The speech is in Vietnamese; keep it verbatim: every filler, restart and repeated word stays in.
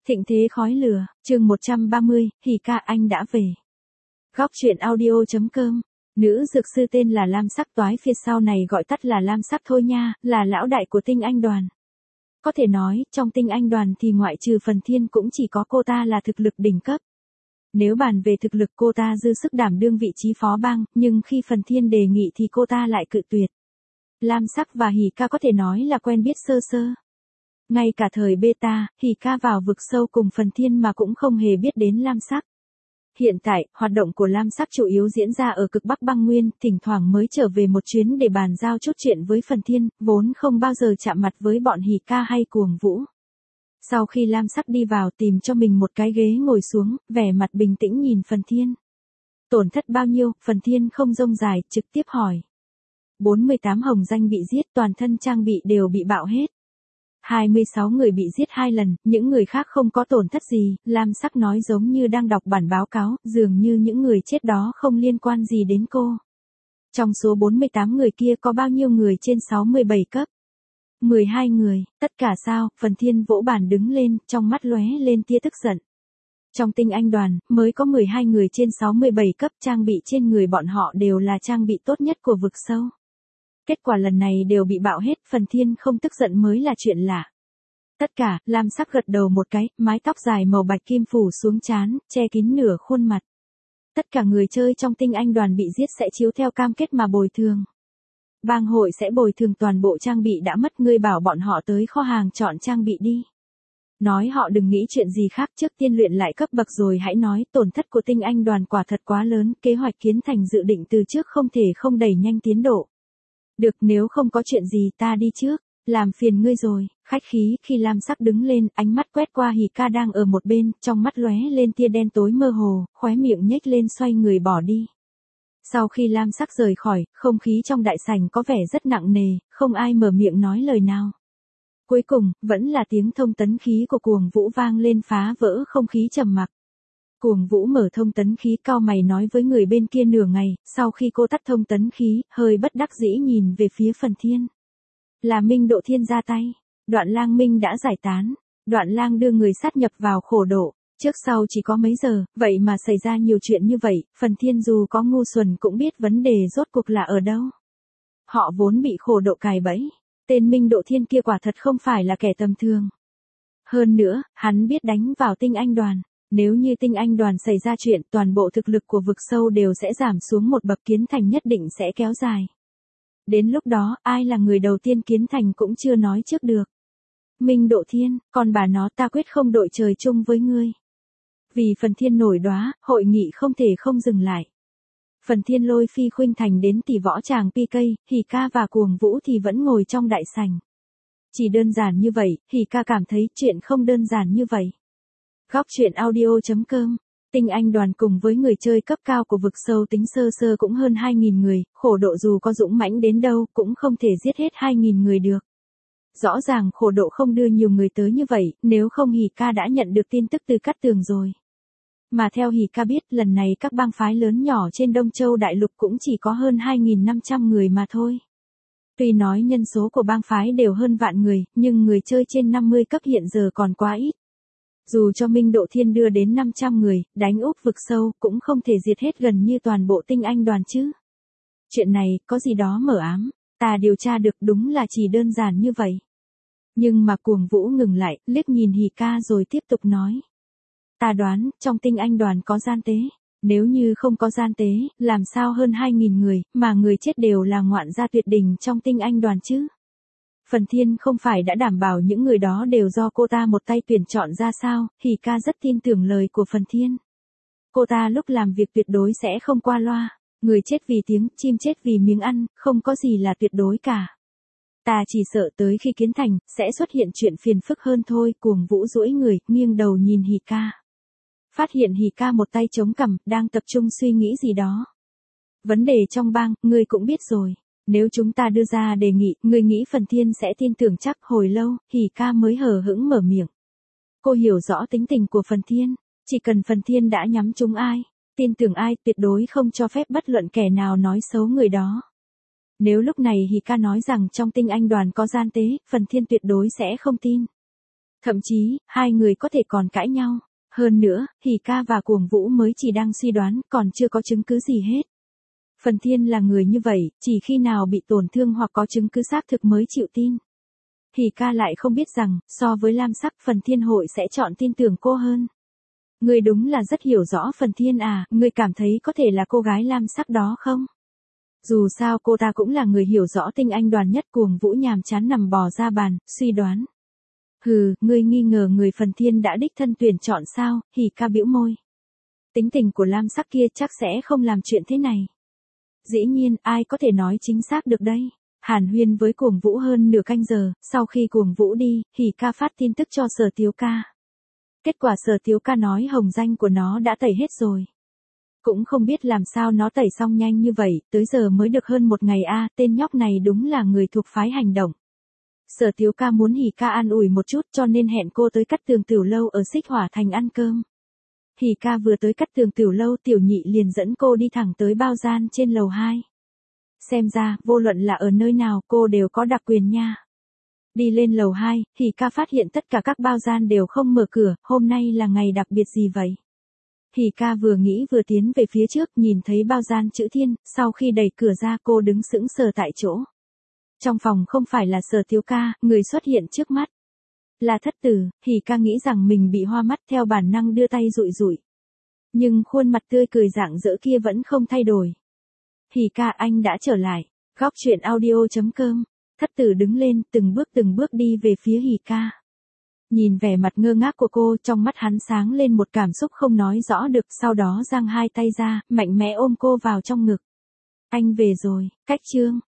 Thịnh thế khói lửa, chương một trăm ba mươi, Hỉ ca anh đã về. Góc truyện audio.com. Nữ dược sư tên là Lam Sắc Toái phía sau này gọi tắt là Lam Sắc thôi nha, là lão đại của tinh anh đoàn. Có thể nói, trong tinh anh đoàn thì ngoại trừ Phần Thiên cũng chỉ có cô ta là thực lực đỉnh cấp. Nếu bàn về thực lực cô ta dư sức đảm đương vị trí phó bang, nhưng khi Phần Thiên đề nghị thì cô ta lại cự tuyệt. Lam Sắc và Hỉ ca có thể nói là quen biết sơ sơ. Ngay cả thời beta, Hỉ ca vào vực sâu cùng Phần Thiên mà cũng không hề biết đến Lam Sắc. Hiện tại, hoạt động của Lam Sắc chủ yếu diễn ra ở cực Bắc băng nguyên, thỉnh thoảng mới trở về một chuyến để bàn giao chút chuyện với Phần Thiên, vốn không bao giờ chạm mặt với bọn Hỉ ca hay Cuồng Vũ. Sau khi Lam Sắc đi vào tìm cho mình một cái ghế ngồi xuống, vẻ mặt bình tĩnh nhìn Phần Thiên. Tổn thất bao nhiêu, Phần Thiên không rông dài, trực tiếp hỏi. bốn mươi tám hồng danh bị giết, toàn thân trang bị đều bị bạo hết. hai mươi sáu người bị giết hai lần, những người khác không có tổn thất gì, Lam Sắc nói giống như đang đọc bản báo cáo, dường như những người chết đó không liên quan gì đến cô. Trong số bốn mươi tám người kia có bao nhiêu người trên sáu mươi bảy cấp? mười hai người, tất cả sao? Phần Thiên vỗ bàn đứng lên, trong mắt lóe lên tia tức giận. Trong tinh anh đoàn, mới có mười hai người trên sáu mươi bảy cấp, trang bị trên người bọn họ đều là trang bị tốt nhất của vực sâu. Kết quả lần này đều bị bạo hết, Phần Thiên không tức giận mới là chuyện lạ. Tất cả, Lam Sắc gật đầu một cái, mái tóc dài màu bạch kim phủ xuống trán, che kín nửa khuôn mặt. Tất cả người chơi trong tinh anh đoàn bị giết sẽ chiếu theo cam kết mà bồi thường. Bang hội sẽ bồi thường toàn bộ trang bị đã mất, ngươi bảo bọn họ tới kho hàng chọn trang bị đi. Nói họ đừng nghĩ chuyện gì khác, trước tiên luyện lại cấp bậc rồi hãy nói, tổn thất của tinh anh đoàn quả thật quá lớn, kế hoạch Kiến Thành dự định từ trước không thể không đẩy nhanh tiến độ. Được, nếu không có chuyện gì ta đi trước, làm phiền ngươi rồi, khách khí. Khi Lam Sắc đứng lên, ánh mắt quét qua Hỉ ca đang ở một bên, trong mắt lóe lên tia đen tối mơ hồ, khóe miệng nhếch lên xoay người bỏ đi. Sau khi Lam Sắc rời khỏi, không khí trong đại sảnh có vẻ rất nặng nề, không ai mở miệng nói lời nào. Cuối cùng, vẫn là tiếng thông tấn khí của Cuồng Vũ vang lên phá vỡ không khí trầm mặc. Cuồng Vũ mở thông tấn khí, cau mày nói với người bên kia nửa ngày, sau khi cô tắt thông tấn khí, hơi bất đắc dĩ nhìn về phía Phần Thiên. Là Minh Độ Thiên ra tay, Đoạn Lang Minh đã giải tán, Đoạn Lang đưa người sát nhập vào khổ độ, trước sau chỉ có mấy giờ, vậy mà xảy ra nhiều chuyện như vậy, Phần Thiên dù có ngu xuẩn cũng biết vấn đề rốt cuộc là ở đâu. Họ vốn bị khổ độ cài bẫy, tên Minh Độ Thiên kia quả thật không phải là kẻ tầm thường. Hơn nữa, hắn biết đánh vào tinh anh đoàn. Nếu như tinh anh đoàn xảy ra chuyện, toàn bộ thực lực của vực sâu đều sẽ giảm xuống một bậc, Kiến Thành nhất định sẽ kéo dài. Đến lúc đó, ai là người đầu tiên Kiến Thành cũng chưa nói trước được. Minh Độ Thiên, còn bà nó ta quyết không đội trời chung với ngươi. Vì Phần Thiên nổi đoá, hội nghị không thể không dừng lại. Phần Thiên lôi Phi Khuynh Thành đến tỷ võ tràng pi cây, Hỉ ca và Cuồng Vũ thì vẫn ngồi trong đại sảnh. Chỉ đơn giản như vậy, Hỉ ca cảm thấy chuyện không đơn giản như vậy. Góc truyện audio.com. Tinh anh đoàn cùng với người chơi cấp cao của vực sâu tính sơ sơ cũng hơn hai nghìn người, khổ độ dù có dũng mãnh đến đâu cũng không thể giết hết hai nghìn người được. Rõ ràng khổ độ không đưa nhiều người tới như vậy, nếu không Hỉ ca đã nhận được tin tức từ Cát Tường rồi. Mà theo Hỉ ca biết, lần này các bang phái lớn nhỏ trên Đông Châu Đại Lục cũng chỉ có hơn hai nghìn năm trăm người mà thôi. Tuy nói nhân số của bang phái đều hơn vạn người, nhưng người chơi trên năm mươi cấp hiện giờ còn quá ít. Dù cho Minh Độ Thiên đưa đến năm trăm người, đánh úp vực sâu, cũng không thể diệt hết gần như toàn bộ tinh anh đoàn chứ. Chuyện này, có gì đó mờ ám, ta điều tra được đúng là chỉ đơn giản như vậy. Nhưng mà Cuồng Vũ ngừng lại, liếc nhìn Hỉ ca rồi tiếp tục nói. Ta đoán, trong tinh anh đoàn có gian tế. Nếu như không có gian tế, làm sao hơn hai nghìn người, mà người chết đều là ngoạn gia tuyệt đỉnh trong tinh anh đoàn chứ? Phần Thiên không phải đã đảm bảo những người đó đều do cô ta một tay tuyển chọn ra sao? Hỉ ca rất tin tưởng lời của Phần Thiên. Cô ta lúc làm việc tuyệt đối sẽ không qua loa. Người chết vì tiếng, chim chết vì miếng ăn, không có gì là tuyệt đối cả. Ta chỉ sợ tới khi Kiến Thành, sẽ xuất hiện chuyện phiền phức hơn thôi. Cuồng Vũ duỗi người, nghiêng đầu nhìn Hỉ ca. Phát hiện Hỉ ca một tay chống cằm, đang tập trung suy nghĩ gì đó. Vấn đề trong bang, ngươi cũng biết rồi. Nếu chúng ta đưa ra đề nghị, ngươi nghĩ Phần Thiên sẽ tin tưởng chắc? Hồi lâu, Hỉ ca mới hờ hững mở miệng. Cô hiểu rõ tính tình của Phần Thiên, chỉ cần Phần Thiên đã nhắm trúng ai, tin tưởng ai, tuyệt đối không cho phép bất luận kẻ nào nói xấu người đó. Nếu lúc này Hỉ ca nói rằng trong tinh anh đoàn có gian tế, Phần Thiên tuyệt đối sẽ không tin. Thậm chí, hai người có thể còn cãi nhau. Hơn nữa, Hỉ ca và Cuồng Vũ mới chỉ đang suy đoán, còn chưa có chứng cứ gì hết. Phần Thiên là người như vậy, chỉ khi nào bị tổn thương hoặc có chứng cứ xác thực mới chịu tin. Hỉ ca lại không biết rằng, so với Lam Sắc, Phần Thiên hội sẽ chọn tin tưởng cô hơn. Ngươi đúng là rất hiểu rõ Phần Thiên à, ngươi cảm thấy có thể là cô gái Lam Sắc đó không? Dù sao cô ta cũng là người hiểu rõ tinh anh đoàn nhất. Cuồng Vũ nhàm chán nằm bò ra bàn, suy đoán. Hừ, ngươi nghi ngờ người Phần Thiên đã đích thân tuyển chọn sao? Hỉ ca bĩu môi. Tính tình của Lam Sắc kia chắc sẽ không làm chuyện thế này. Dĩ nhiên, ai có thể nói chính xác được đây? Hàn huyên với Cuồng Vũ hơn nửa canh giờ, sau khi Cuồng Vũ đi, Hỉ ca phát tin tức cho Sở Tiếu ca. Kết quả Sở Tiếu ca nói hồng danh của nó đã tẩy hết rồi. Cũng không biết làm sao nó tẩy xong nhanh như vậy, tới giờ mới được hơn một ngày a à, tên nhóc này đúng là người thuộc phái hành động. Sở Tiếu ca muốn Hỉ ca an ủi một chút cho nên hẹn cô tới Cát Tường Tiểu Lâu ở Xích Hỏa Thành ăn cơm. Hỉ ca vừa tới Cát Tường Tiểu Lâu, Tiểu Nhị liền dẫn cô đi thẳng tới bao gian trên lầu hai. Xem ra, vô luận là ở nơi nào cô đều có đặc quyền nha. Đi lên lầu hai, Hỉ ca phát hiện tất cả các bao gian đều không mở cửa, hôm nay là ngày đặc biệt gì vậy? Hỉ ca vừa nghĩ vừa tiến về phía trước, nhìn thấy bao gian chữ Thiên, sau khi đẩy cửa ra cô đứng sững sờ tại chỗ. Trong phòng không phải là Sở Tiếu ca, người xuất hiện trước mắt là Thất Tử. Hỉ ca nghĩ rằng mình bị hoa mắt, theo bản năng đưa tay dụi dụi. Nhưng khuôn mặt tươi cười rạng rỡ kia vẫn không thay đổi. Hỉ ca, anh đã trở lại. Góc truyện audio chấm com. Thất Tử đứng lên, từng bước từng bước đi về phía Hỉ ca. Nhìn vẻ mặt ngơ ngác của cô, trong mắt hắn sáng lên một cảm xúc không nói rõ được, sau đó giang hai tay ra, mạnh mẽ ôm cô vào trong ngực. Anh về rồi, cách chương.